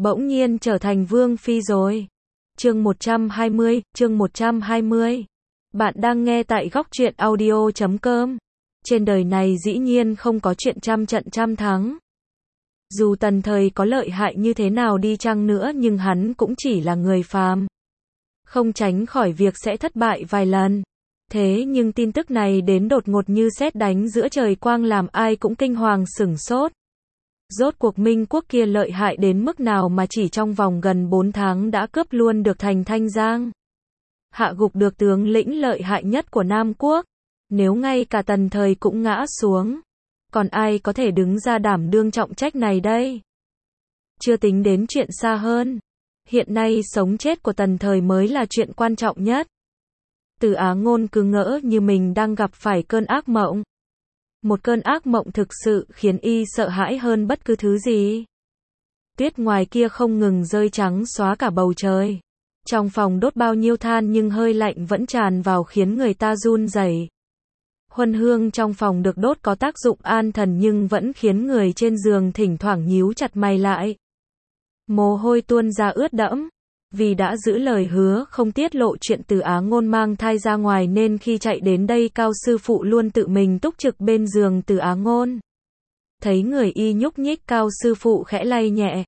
bỗng nhiên trở thành vương phi rồi. Chương 120. Bạn đang nghe tại góc truyện audio.com. Trên đời này dĩ nhiên không có chuyện trăm trận trăm thắng. Dù Tần Thời có lợi hại như thế nào đi chăng nữa nhưng hắn cũng chỉ là người phàm. Không tránh khỏi việc sẽ thất bại vài lần. Thế nhưng tin tức này đến đột ngột như sét đánh giữa trời quang làm ai cũng kinh hoàng sửng sốt. Rốt cuộc Minh quốc kia lợi hại đến mức nào mà chỉ trong vòng gần 4 tháng đã cướp luôn được thành Thanh Giang. Hạ gục được tướng lĩnh lợi hại nhất của Nam quốc. Nếu ngay cả Tần Thời cũng ngã xuống, còn ai có thể đứng ra đảm đương trọng trách này đây? Chưa tính đến chuyện xa hơn. Hiện nay sống chết của Tần Thời mới là chuyện quan trọng nhất. Từ Á Ngôn cứ ngỡ như mình đang gặp phải cơn ác mộng. Một cơn ác mộng thực sự khiến y sợ hãi hơn bất cứ thứ gì. Tuyết ngoài kia không ngừng rơi trắng xóa cả bầu trời. Trong phòng đốt bao nhiêu than nhưng hơi lạnh vẫn tràn vào khiến người ta run rẩy. Huân hương trong phòng được đốt có tác dụng an thần nhưng vẫn khiến người trên giường thỉnh thoảng nhíu chặt mày lại. Mồ hôi tuôn ra ướt đẫm. Vì đã giữ lời hứa không tiết lộ chuyện Từ Á Ngôn mang thai ra ngoài nên khi chạy đến đây Cao sư phụ luôn tự mình túc trực bên giường Từ Á Ngôn. Thấy người y nhúc nhích Cao sư phụ khẽ lay nhẹ.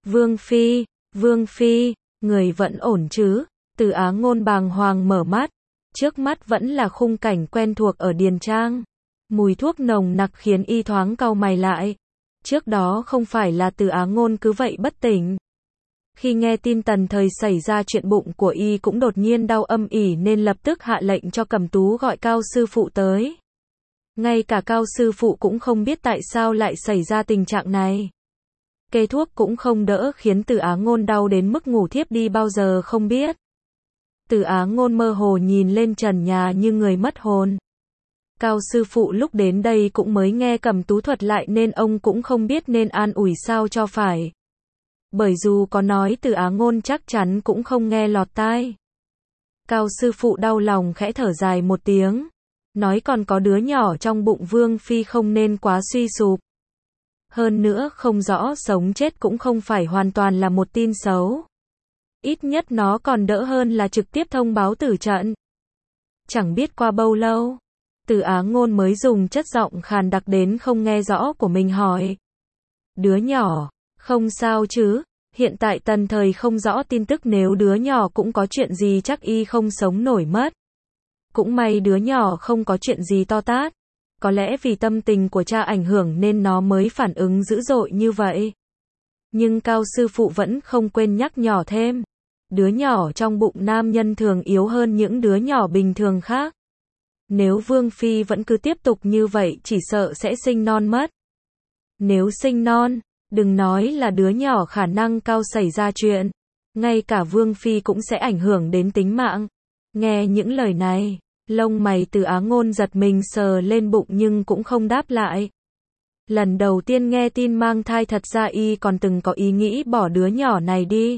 Vương Phi, người vẫn ổn chứ? Từ Á Ngôn bàng hoàng mở mắt. Trước mắt vẫn là khung cảnh quen thuộc ở điền trang. Mùi thuốc nồng nặc khiến y thoáng cau mày lại. Trước đó không phải là Từ Á Ngôn cứ vậy bất tỉnh. Khi nghe tin Tần Thời xảy ra chuyện bụng của y cũng đột nhiên đau âm ỉ nên lập tức hạ lệnh cho Cẩm Tú gọi Cao sư phụ tới. Ngay cả Cao sư phụ cũng không biết tại sao lại xảy ra tình trạng này. Kê thuốc cũng không đỡ khiến Từ Á Ngôn đau đến mức ngủ thiếp đi bao giờ không biết. Từ Á Ngôn mơ hồ nhìn lên trần nhà như người mất hồn. Cao sư phụ lúc đến đây cũng mới nghe Cẩm Tú thuật lại nên ông cũng không biết nên an ủi sao cho phải. Bởi dù có nói Từ Á Ngôn chắc chắn cũng không nghe lọt tai. Cao sư phụ đau lòng khẽ thở dài một tiếng. Nói còn có đứa nhỏ trong bụng Vương Phi không nên quá suy sụp. Hơn nữa không rõ sống chết cũng không phải hoàn toàn là một tin xấu. Ít nhất nó còn đỡ hơn là trực tiếp thông báo tử trận. Chẳng biết qua bao lâu, Từ Á Ngôn mới dùng chất giọng khàn đặc đến không nghe rõ của mình hỏi. Đứa nhỏ, không sao chứ? Hiện tại Tần Thời không rõ tin tức nếu đứa nhỏ cũng có chuyện gì chắc y không sống nổi mất. Cũng may đứa nhỏ không có chuyện gì to tát. Có lẽ vì tâm tình của cha ảnh hưởng nên nó mới phản ứng dữ dội như vậy. Nhưng Cao sư phụ vẫn không quên nhắc nhở thêm. Đứa nhỏ trong bụng nam nhân thường yếu hơn những đứa nhỏ bình thường khác. Nếu Vương Phi vẫn cứ tiếp tục như vậy chỉ sợ sẽ sinh non mất. Nếu sinh non, đừng nói là đứa nhỏ khả năng cao xảy ra chuyện. Ngay cả Vương Phi cũng sẽ ảnh hưởng đến tính mạng. Nghe những lời này, lông mày Từ Á Ngôn giật mình sờ lên bụng nhưng cũng không đáp lại. Lần đầu tiên nghe tin mang thai thật ra y còn từng có ý nghĩ bỏ đứa nhỏ này đi.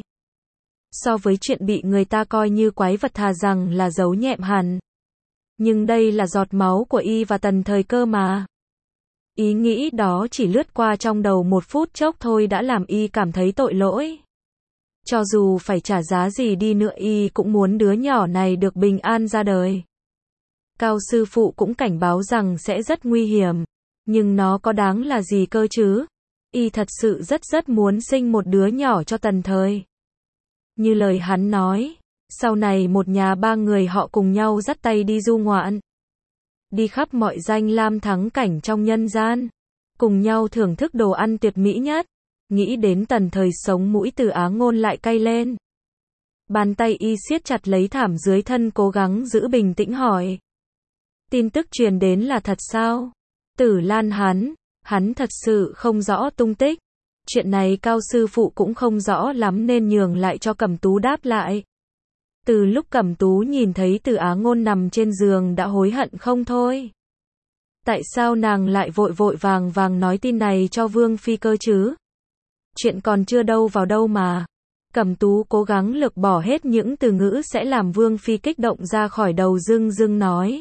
So với chuyện bị người ta coi như quái vật thà rằng là giấu nhẹm hẳn. Nhưng đây là giọt máu của y và Tần Thời cơ mà. Ý nghĩ đó chỉ lướt qua trong đầu một phút chốc thôi đã làm y cảm thấy tội lỗi. Cho dù phải trả giá gì đi nữa y cũng muốn đứa nhỏ này được bình an ra đời. Cao sư phụ cũng cảnh báo rằng sẽ rất nguy hiểm. Nhưng nó có đáng là gì cơ chứ? Y thật sự rất muốn sinh một đứa nhỏ cho Tần Thời. Như lời hắn nói, sau này một nhà ba người họ cùng nhau dắt tay đi du ngoạn. Đi khắp mọi danh lam thắng cảnh trong nhân gian. Cùng nhau thưởng thức đồ ăn tuyệt mỹ nhất. Nghĩ đến Tần Thời sống mũi Từ Á Ngôn lại cay lên. Bàn tay y siết chặt lấy thảm dưới thân cố gắng giữ bình tĩnh hỏi. Tin tức truyền đến là thật sao? Tử Lan hắn thật sự không rõ tung tích. Chuyện này Cao sư phụ cũng không rõ lắm nên nhường lại cho Cẩm Tú đáp lại. Từ lúc Cẩm Tú nhìn thấy Từ Á Ngôn nằm trên giường đã hối hận không thôi. Tại sao nàng lại vội vàng nói tin này cho Vương Phi cơ chứ? Chuyện còn chưa đâu vào đâu mà. Cẩm Tú cố gắng lược bỏ hết những từ ngữ sẽ làm Vương Phi kích động ra khỏi đầu dưng nói.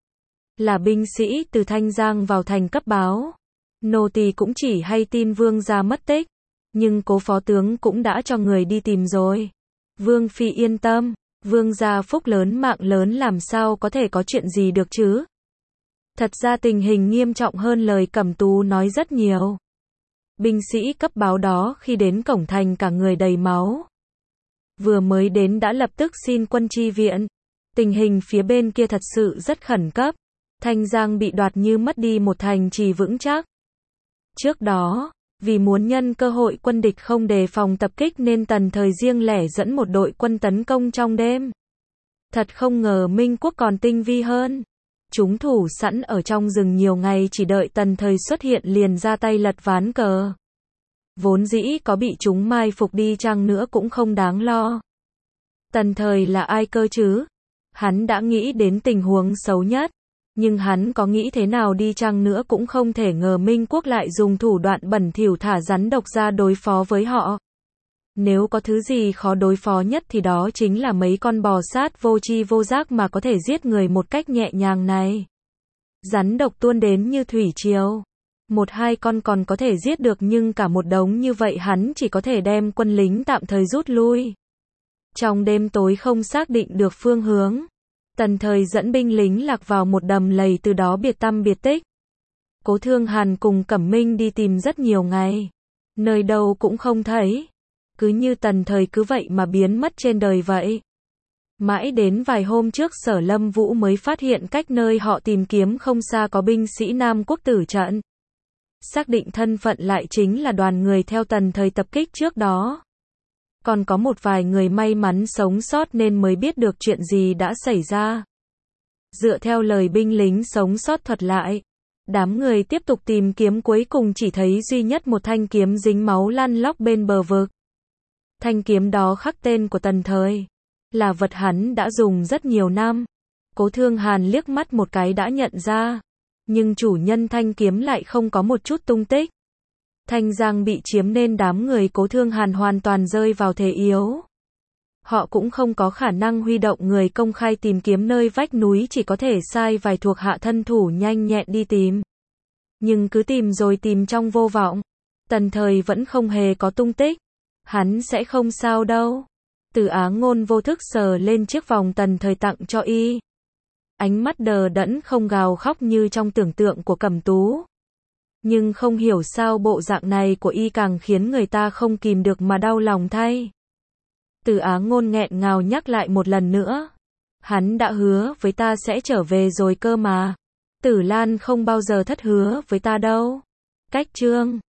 Là binh sĩ từ Thanh Giang vào thành cấp báo. Nô tỳ cũng chỉ hay tin Vương gia mất tích. Nhưng cố phó tướng cũng đã cho người đi tìm rồi. Vương phi yên tâm, vương gia phúc lớn mạng lớn làm sao có thể có chuyện gì được chứ. Thật ra tình hình nghiêm trọng hơn lời Cẩm Tú nói rất nhiều. Binh sĩ cấp báo đó khi đến cổng thành cả người đầy máu. Vừa mới đến đã lập tức xin quân chi viện. Tình hình phía bên kia thật sự rất khẩn cấp. Thanh Giang bị đoạt như mất đi một thành trì vững chắc. Trước đó, vì muốn nhân cơ hội quân địch không đề phòng tập kích nên Tần Thời riêng lẻ dẫn một đội quân tấn công trong đêm. Thật không ngờ Minh Quốc còn tinh vi hơn. Chúng thủ sẵn ở trong rừng nhiều ngày chỉ đợi Tần Thời xuất hiện liền ra tay lật ván cờ. Vốn dĩ có bị chúng mai phục đi chăng nữa cũng không đáng lo. Tần Thời là ai cơ chứ? Hắn đã nghĩ đến tình huống xấu nhất. Nhưng hắn có nghĩ thế nào đi chăng nữa cũng không thể ngờ Minh Quốc lại dùng thủ đoạn bẩn thỉu thả rắn độc ra đối phó với họ. Nếu có thứ gì khó đối phó nhất thì đó chính là mấy con bò sát vô tri vô giác mà có thể giết người một cách nhẹ nhàng này. Rắn độc tuôn đến như thủy triều. Một hai con còn có thể giết được nhưng cả một đống như vậy hắn chỉ có thể đem quân lính tạm thời rút lui. Trong đêm tối không xác định được phương hướng. Tần Thời dẫn binh lính lạc vào một đầm lầy từ đó biệt tăm biệt tích. Cố Thương Hàn cùng Cẩm Minh đi tìm rất nhiều ngày. Nơi đâu cũng không thấy. Cứ như Tần Thời cứ vậy mà biến mất trên đời vậy. Mãi đến vài hôm trước Sở Lâm Vũ mới phát hiện cách nơi họ tìm kiếm không xa có binh sĩ Nam Quốc tử trận. Xác định thân phận lại chính là đoàn người theo Tần Thời tập kích trước đó. Còn có một vài người may mắn sống sót nên mới biết được chuyện gì đã xảy ra. Dựa theo lời binh lính sống sót thuật lại, đám người tiếp tục tìm kiếm cuối cùng chỉ thấy duy nhất một thanh kiếm dính máu lăn lóc bên bờ vực. Thanh kiếm đó khắc tên của Tần Thời, là vật hắn đã dùng rất nhiều năm. Cố Thương Hàn liếc mắt một cái đã nhận ra, nhưng chủ nhân thanh kiếm lại không có một chút tung tích. Thanh Giang bị chiếm nên đám người Cố Thương Hàn hoàn toàn rơi vào thế yếu. Họ cũng không có khả năng huy động người công khai tìm kiếm nơi vách núi, chỉ có thể sai vài thuộc hạ thân thủ nhanh nhẹn đi tìm. Nhưng cứ tìm rồi tìm trong vô vọng. Tần Thời vẫn không hề có tung tích. Hắn sẽ không sao đâu. Từ Á Ngôn vô thức sờ lên chiếc vòng Tần Thời tặng cho y. Ánh mắt đờ đẫn không gào khóc như trong tưởng tượng của Cẩm Tú. Nhưng không hiểu sao bộ dạng này của y càng khiến người ta không kìm được mà đau lòng thay. Từ Á Ngôn nghẹn ngào nhắc lại một lần nữa. Hắn đã hứa với ta sẽ trở về rồi cơ mà. Tử Lan không bao giờ thất hứa với ta đâu. Cách chương